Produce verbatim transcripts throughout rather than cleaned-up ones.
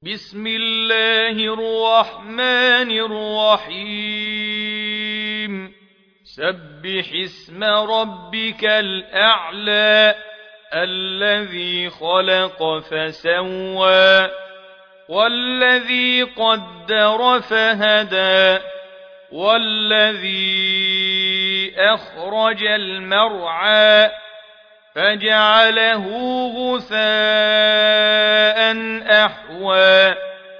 بسم الله الرحمن الرحيم سبح اسم ربك الأعلى الذي خلق فسوى والذي قدر فهدى والذي أخرج المرعى فجعله غثاء أحوى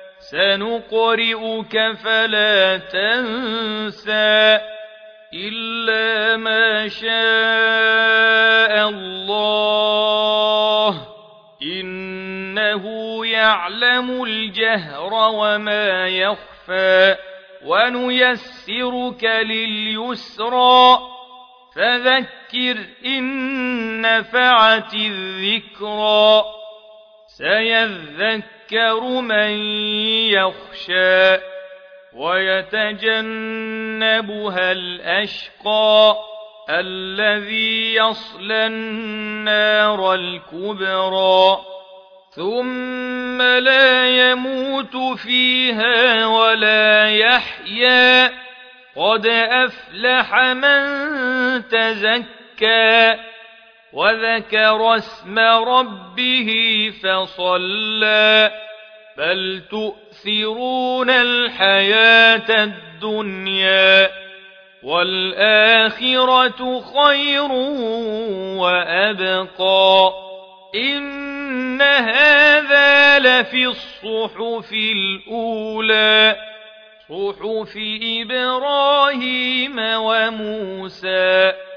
سنقرئك فلا تنسى إلا ما شاء الله إنه يعلم الجهر وما يخفى ونيسرك لليسرى فذكر إن نفعت الذكرى سيذكر من يخشى ويتجنبها الأشقى الذي يصلى النار الكبرى ثم لا يموت فيها ولا يحيا قد أفلح من تزكى وذكر اسم ربه فصلى بل تؤثرون الحياة الدنيا والآخرة خير وأبقى إن هذا لفي الصحف الأولى صحف إبراهيم وموسى